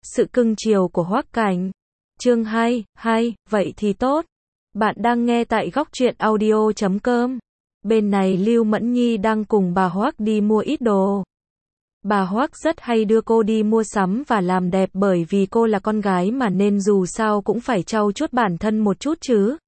Sự cưng chiều của Hoắc Cảnh. Chương 2, vậy thì tốt. Bạn đang nghe tại Góc Truyện Audio.com. Bên này Lưu Mẫn Nhi đang cùng bà Hoắc đi mua ít đồ. Bà Hoắc rất hay đưa cô đi mua sắm và làm đẹp bởi vì cô là con gái mà nên dù sao cũng phải trau chuốt bản thân một chút chứ.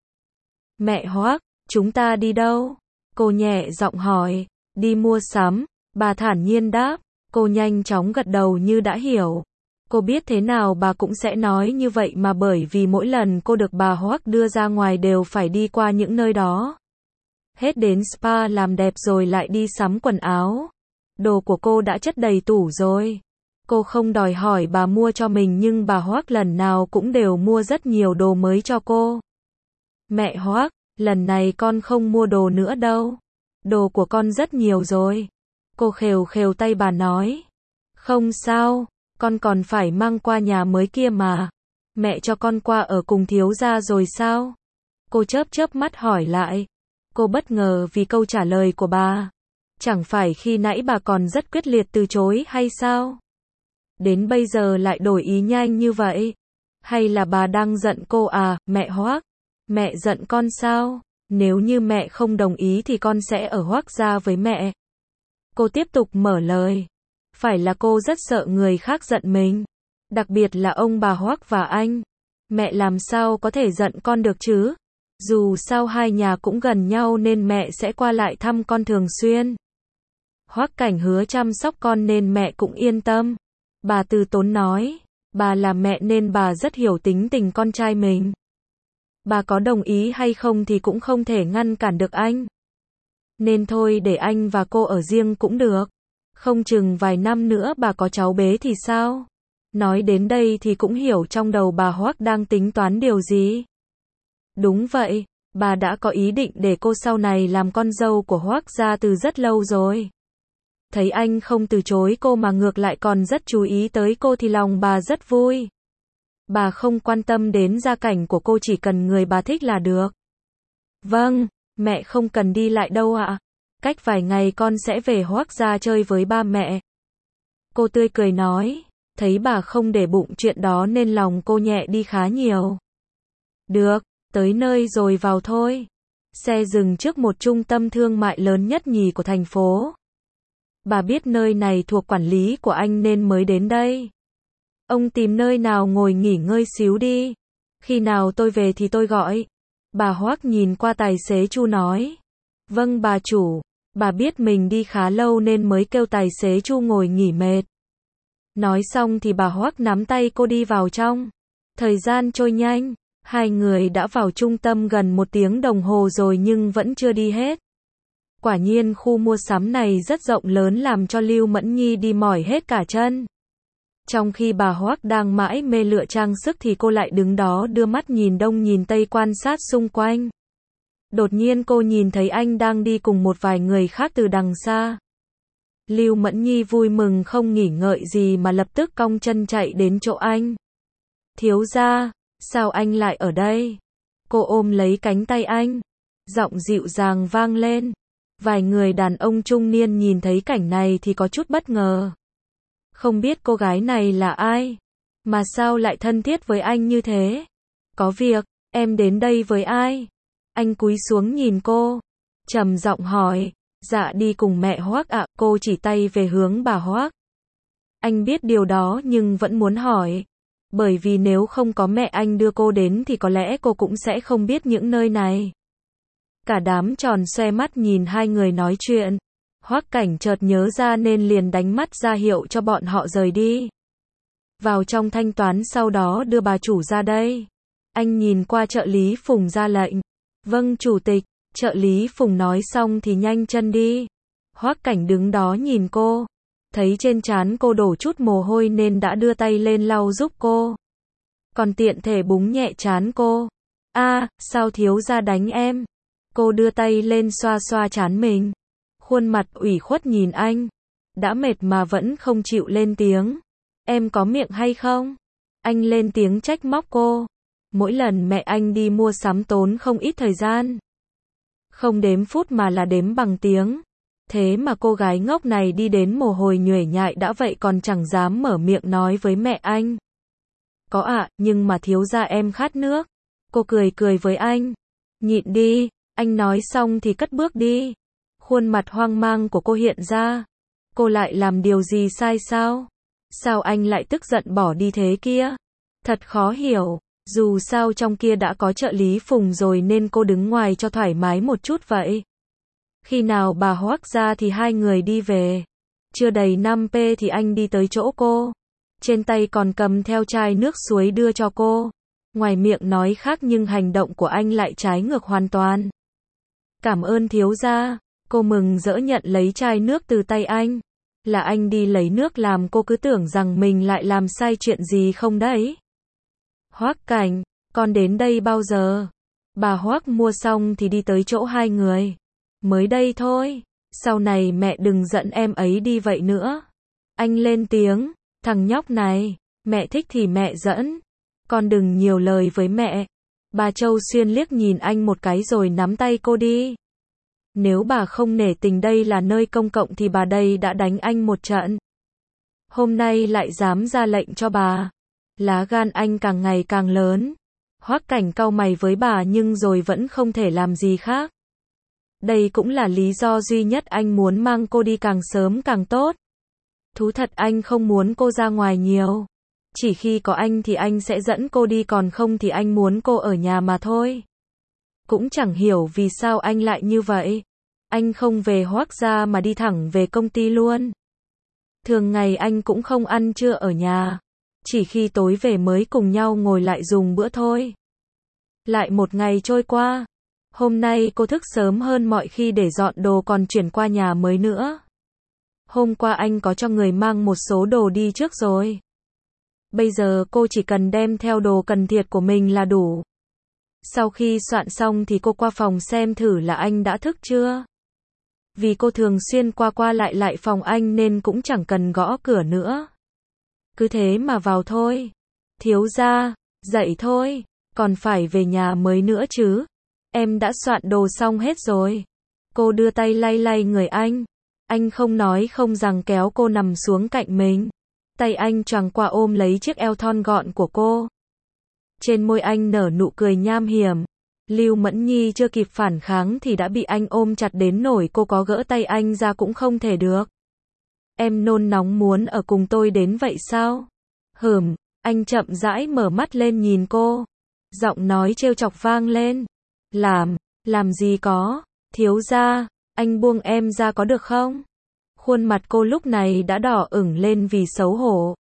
Mẹ Hoắc, chúng ta đi đâu? Cô nhẹ giọng hỏi. Đi mua sắm, bà thản nhiên đáp. Cô nhanh chóng gật đầu như đã hiểu. Cô biết thế nào bà cũng sẽ nói như vậy mà bởi vì mỗi lần cô được bà Hoắc đưa ra ngoài đều phải đi qua những nơi đó. Hết đến spa làm đẹp rồi lại đi sắm quần áo. Đồ của cô đã chất đầy tủ rồi. Cô không đòi hỏi bà mua cho mình nhưng bà Hoắc lần nào cũng đều mua rất nhiều đồ mới cho cô. Mẹ Hoắc, lần này con không mua đồ nữa đâu. Đồ của con rất nhiều rồi. Cô khều khều tay bà nói. Không sao, con còn phải mang qua nhà mới kia mà. Mẹ cho con qua ở cùng thiếu gia rồi sao? Cô chớp chớp mắt hỏi lại. Cô bất ngờ vì câu trả lời của bà. Chẳng phải khi nãy bà còn rất quyết liệt từ chối hay sao? Đến bây giờ lại đổi ý nhanh như vậy? Hay là bà đang giận cô à, mẹ Hoắc? Mẹ giận con sao? Nếu như mẹ không đồng ý thì con sẽ ở Hoắc gia với mẹ. Cô tiếp tục mở lời. Phải là cô rất sợ người khác giận mình. Đặc biệt là ông bà Hoắc và anh. Mẹ làm sao có thể giận con được chứ? Dù sao hai nhà cũng gần nhau nên mẹ sẽ qua lại thăm con thường xuyên. Hoắc Cảnh hứa chăm sóc con nên mẹ cũng yên tâm. Bà từ tốn nói. Bà là mẹ nên bà rất hiểu tính tình con trai mình. Bà có đồng ý hay không thì cũng không thể ngăn cản được anh. Nên thôi để anh và cô ở riêng cũng được. Không chừng vài năm nữa bà có cháu bé thì sao? Nói đến đây thì cũng hiểu trong đầu bà Hoắc đang tính toán điều gì. Đúng vậy, bà đã có ý định để cô sau này làm con dâu của Hoắc gia từ rất lâu rồi. Thấy anh không từ chối cô mà ngược lại còn rất chú ý tới cô thì lòng bà rất vui. Bà không quan tâm đến gia cảnh của cô, chỉ cần người bà thích là được. Vâng, mẹ không cần đi lại đâu ạ. Cách vài ngày con sẽ về Hoắc gia chơi với ba mẹ. Cô tươi cười nói. Thấy bà không để bụng chuyện đó nên lòng cô nhẹ đi khá nhiều. Được, tới nơi rồi vào thôi. Xe dừng trước một trung tâm thương mại lớn nhất nhì của thành phố. Bà biết nơi này thuộc quản lý của anh nên mới đến đây. Ông tìm nơi nào ngồi nghỉ ngơi xíu đi. Khi nào tôi về thì tôi gọi. Bà Hoắc nhìn qua tài xế Chu nói. Vâng bà chủ. Bà biết mình đi khá lâu nên mới kêu tài xế Chu ngồi nghỉ mệt. Nói xong thì bà Hoắc nắm tay cô đi vào trong. Thời gian trôi nhanh. Hai người đã vào trung tâm gần 1 tiếng đồng hồ rồi nhưng vẫn chưa đi hết. Quả nhiên khu mua sắm này rất rộng lớn làm cho Lưu Mẫn Nhi đi mỏi hết cả chân. Trong khi bà Hoắc đang mãi mê lựa trang sức thì cô lại đứng đó đưa mắt nhìn đông nhìn tây quan sát xung quanh. Đột nhiên cô nhìn thấy anh đang đi cùng một vài người khác từ đằng xa. Lưu Mẫn Nhi vui mừng không nghỉ ngợi gì mà lập tức cong chân chạy đến chỗ anh. Thiếu gia, sao anh lại ở đây? Cô ôm lấy cánh tay anh. Giọng dịu dàng vang lên. Vài người đàn ông trung niên nhìn thấy cảnh này thì có chút bất ngờ. Không biết cô gái này là ai? Mà sao lại thân thiết với anh như thế? Có việc, em đến đây với ai? Anh cúi xuống nhìn cô. Trầm giọng hỏi. Dạ đi cùng mẹ Hoắc ạ. Cô chỉ tay về hướng bà Hoắc. Anh biết điều đó nhưng vẫn muốn hỏi. Bởi vì nếu không có mẹ anh đưa cô đến thì có lẽ cô cũng sẽ không biết những nơi này. Cả đám tròn xoe mắt nhìn hai người nói chuyện. Hoắc Cảnh chợt nhớ ra nên liền đánh mắt ra hiệu cho bọn họ rời đi. Vào trong thanh toán sau đó đưa bà chủ ra đây. Anh nhìn qua trợ lý Phùng ra lệnh. Vâng chủ tịch. Trợ lý Phùng nói xong thì nhanh chân đi. Hoắc Cảnh đứng đó nhìn cô. Thấy trên trán cô đổ chút mồ hôi nên đã đưa tay lên lau giúp cô. Còn tiện thể búng nhẹ trán cô. Sao thiếu gia đánh em? Cô đưa tay lên xoa xoa trán mình. Khuôn mặt ủy khuất nhìn anh. Đã mệt mà vẫn không chịu lên tiếng. Em có miệng hay không? Anh lên tiếng trách móc cô. Mỗi lần mẹ anh đi mua sắm tốn không ít thời gian. Không đếm phút mà là đếm bằng tiếng. Thế mà cô gái ngốc này đi đến mồ hôi nhuể nhại đã vậy còn chẳng dám mở miệng nói với mẹ anh. Có ạ, nhưng mà thiếu gia em khát nước. Cô cười cười với anh. Nhịn đi, anh nói xong thì cất bước đi. Khuôn mặt hoang mang của cô hiện ra. Cô lại làm điều gì sai sao? Sao anh lại tức giận bỏ đi thế kia? Thật khó hiểu, dù sao trong kia đã có trợ lý Phùng rồi nên cô đứng ngoài cho thoải mái một chút vậy. Khi nào bà Hoắc ra thì hai người đi về. Chưa đầy 5p thì anh đi tới chỗ cô. Trên tay còn cầm theo chai nước suối đưa cho cô. Ngoài miệng nói khác nhưng hành động của anh lại trái ngược hoàn toàn. Cảm ơn thiếu gia. Cô mừng rỡ nhận lấy chai nước từ tay anh. Là anh đi lấy nước làm cô cứ tưởng rằng mình lại làm sai chuyện gì không đấy. Hoắc Cảnh, con đến đây bao giờ? Bà Hoắc mua xong thì đi tới chỗ hai người. Mới đây thôi, sau này mẹ đừng giận em ấy đi vậy nữa. Anh lên tiếng, thằng nhóc này, mẹ thích thì mẹ dẫn. Con đừng nhiều lời với mẹ. Bà Châu Xuyên liếc nhìn anh một cái rồi nắm tay cô đi. Nếu bà không nể tình đây là nơi công cộng thì bà đây đã đánh anh một trận. Hôm nay lại dám ra lệnh cho bà. Lá gan anh càng ngày càng lớn. Hoắc Cảnh cau mày với bà nhưng rồi vẫn không thể làm gì khác. Đây cũng là lý do duy nhất anh muốn mang cô đi càng sớm càng tốt. Thú thật anh không muốn cô ra ngoài nhiều. Chỉ khi có anh thì anh sẽ dẫn cô đi, còn không thì anh muốn cô ở nhà mà thôi. Cũng chẳng hiểu vì sao anh lại như vậy. Anh không về Hoắc gia mà đi thẳng về công ty luôn. Thường ngày anh cũng không ăn trưa ở nhà. Chỉ khi tối về mới cùng nhau ngồi lại dùng bữa thôi. Lại một ngày trôi qua. Hôm nay cô thức sớm hơn mọi khi để dọn đồ còn chuyển qua nhà mới nữa. Hôm qua anh có cho người mang một số đồ đi trước rồi. Bây giờ cô chỉ cần đem theo đồ cần thiết của mình là đủ. Sau khi soạn xong thì cô qua phòng xem thử là anh đã thức chưa. Vì cô thường xuyên qua qua lại phòng anh nên cũng chẳng cần gõ cửa nữa. Cứ thế mà vào thôi. Thiếu gia, dậy thôi, còn phải về nhà mới nữa chứ. Em đã soạn đồ xong hết rồi. Cô đưa tay lay lay người anh. Anh không nói không rằng kéo cô nằm xuống cạnh mình. Tay anh choàng qua ôm lấy chiếc eo thon gọn của cô. Trên môi anh nở nụ cười nham hiểm. Lưu Mẫn Nhi chưa kịp phản kháng thì đã bị anh ôm chặt đến nỗi cô có gỡ tay anh ra cũng không thể được. Em nôn nóng muốn ở cùng tôi đến vậy sao? Anh chậm rãi mở mắt lên nhìn cô. Giọng nói trêu chọc vang lên. Làm gì có, thiếu gia, anh buông em ra có được không? Khuôn mặt cô lúc này đã đỏ ửng lên vì xấu hổ.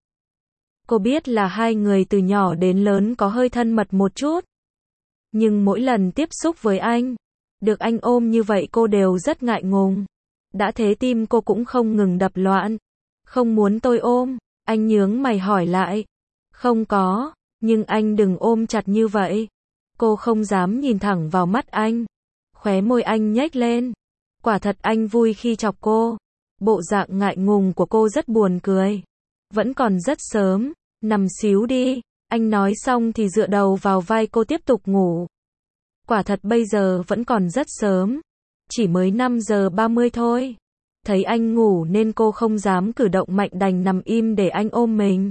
Cô biết là hai người từ nhỏ đến lớn có hơi thân mật một chút. Nhưng mỗi lần tiếp xúc với anh, được anh ôm như vậy cô đều rất ngại ngùng. Đã thế tim cô cũng không ngừng đập loạn. Không muốn tôi ôm, anh nhướng mày hỏi lại. Không có, nhưng anh đừng ôm chặt như vậy. Cô không dám nhìn thẳng vào mắt anh. Khóe môi anh nhếch lên. Quả thật anh vui khi chọc cô. Bộ dạng ngại ngùng của cô rất buồn cười. Vẫn còn rất sớm, nằm xíu đi. Anh nói xong thì dựa đầu vào vai cô tiếp tục ngủ. Quả thật bây giờ vẫn còn rất sớm. Chỉ mới 5 giờ 30 thôi. Thấy anh ngủ nên cô không dám cử động mạnh đành nằm im để anh ôm mình.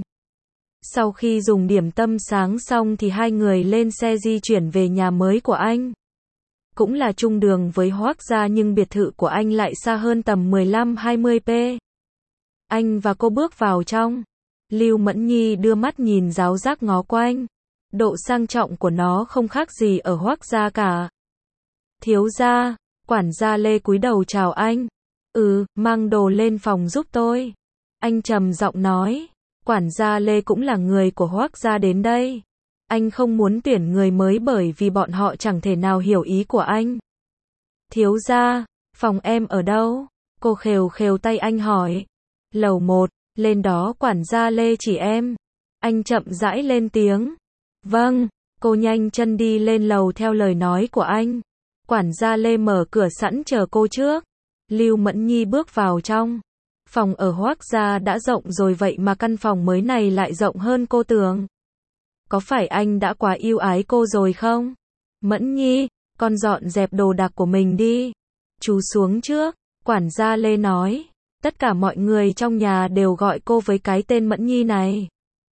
Sau khi dùng điểm tâm sáng xong thì hai người lên xe di chuyển về nhà mới của anh. Cũng là chung đường với Hoắc gia nhưng biệt thự của anh lại xa hơn tầm 15-20p. Anh và cô bước vào trong. Lưu Mẫn Nhi đưa mắt nhìn ráo rác ngó quanh. Độ sang trọng của nó không khác gì ở Hoắc gia cả. Thiếu gia, quản gia Lê cúi đầu chào anh. Mang đồ lên phòng giúp tôi. Anh trầm giọng nói. Quản gia Lê cũng là người của Hoắc gia đến đây. Anh không muốn tuyển người mới bởi vì bọn họ chẳng thể nào hiểu ý của anh. Thiếu gia, phòng em ở đâu? Cô khều khều tay anh hỏi. Lầu 1, lên đó quản gia Lê chỉ em. Anh chậm rãi lên tiếng. Vâng, cô nhanh chân đi lên lầu theo lời nói của anh. Quản gia Lê mở cửa sẵn chờ cô trước. Lưu Mẫn Nhi bước vào trong. Phòng ở Hoắc gia đã rộng rồi vậy mà căn phòng mới này lại rộng hơn cô tưởng. Có phải anh đã quá yêu ái cô rồi không? Mẫn Nhi, con dọn dẹp đồ đạc của mình đi. Chú xuống trước, quản gia Lê nói. Tất cả mọi người trong nhà đều gọi cô với cái tên Mẫn Nhi này.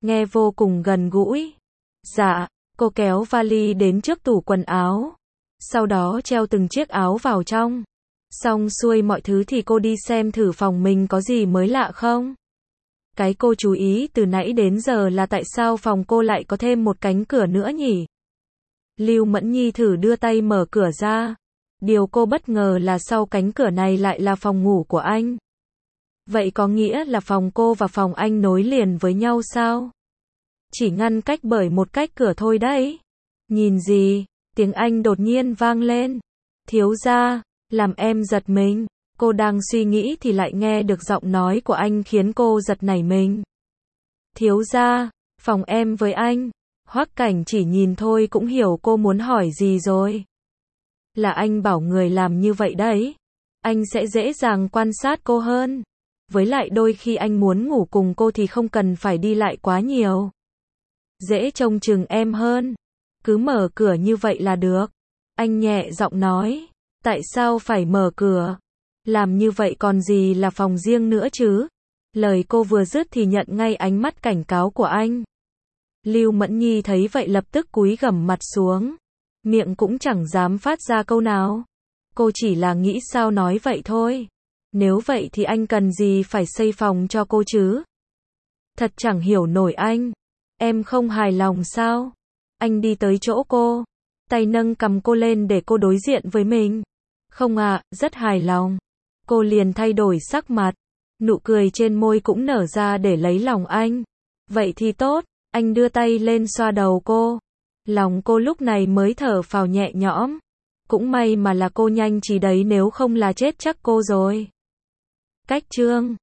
nghe vô cùng gần gũi. Dạ, cô kéo vali đến trước tủ quần áo. Sau đó treo từng chiếc áo vào trong. Xong xuôi mọi thứ thì cô đi xem thử phòng mình có gì mới lạ không. Cái cô chú ý từ nãy đến giờ là tại sao phòng cô lại có thêm một cánh cửa nữa nhỉ? Lưu Mẫn Nhi thử đưa tay mở cửa ra. Điều cô bất ngờ là sau cánh cửa này lại là phòng ngủ của anh. Vậy có nghĩa là phòng cô và phòng anh nối liền với nhau sao? Chỉ ngăn cách bởi một cách cửa thôi đấy. Nhìn gì? Tiếng Anh đột nhiên vang lên. Thiếu gia, làm em giật mình. Cô đang suy nghĩ thì lại nghe được giọng nói của anh khiến cô giật nảy mình. Thiếu gia, phòng em với anh. Hoắc Cảnh chỉ nhìn thôi cũng hiểu cô muốn hỏi gì rồi. Là anh bảo người làm như vậy đấy. Anh sẽ dễ dàng quan sát cô hơn. Với lại đôi khi anh muốn ngủ cùng cô thì không cần phải đi lại quá nhiều. Dễ trông chừng em hơn. Cứ mở cửa như vậy là được. Anh nhẹ giọng nói. Tại sao phải mở cửa? Làm như vậy còn gì là phòng riêng nữa chứ? Lời cô vừa dứt thì nhận ngay ánh mắt cảnh cáo của anh. Lưu Mẫn Nhi thấy vậy lập tức cúi gằm mặt xuống. Miệng cũng chẳng dám phát ra câu nào. Cô chỉ là nghĩ sao nói vậy thôi. Nếu vậy thì anh cần gì phải xây phòng cho cô chứ? Thật chẳng hiểu nổi anh. Em không hài lòng sao? Anh đi tới chỗ cô. Tay nâng cầm cô lên để cô đối diện với mình. Không ạ, rất hài lòng. Cô liền thay đổi sắc mặt. Nụ cười trên môi cũng nở ra để lấy lòng anh. Vậy thì tốt. Anh đưa tay lên xoa đầu cô. Lòng cô lúc này mới thở phào nhẹ nhõm. Cũng may mà là cô nhanh trí đấy, nếu không là chết chắc cô rồi. Cách chương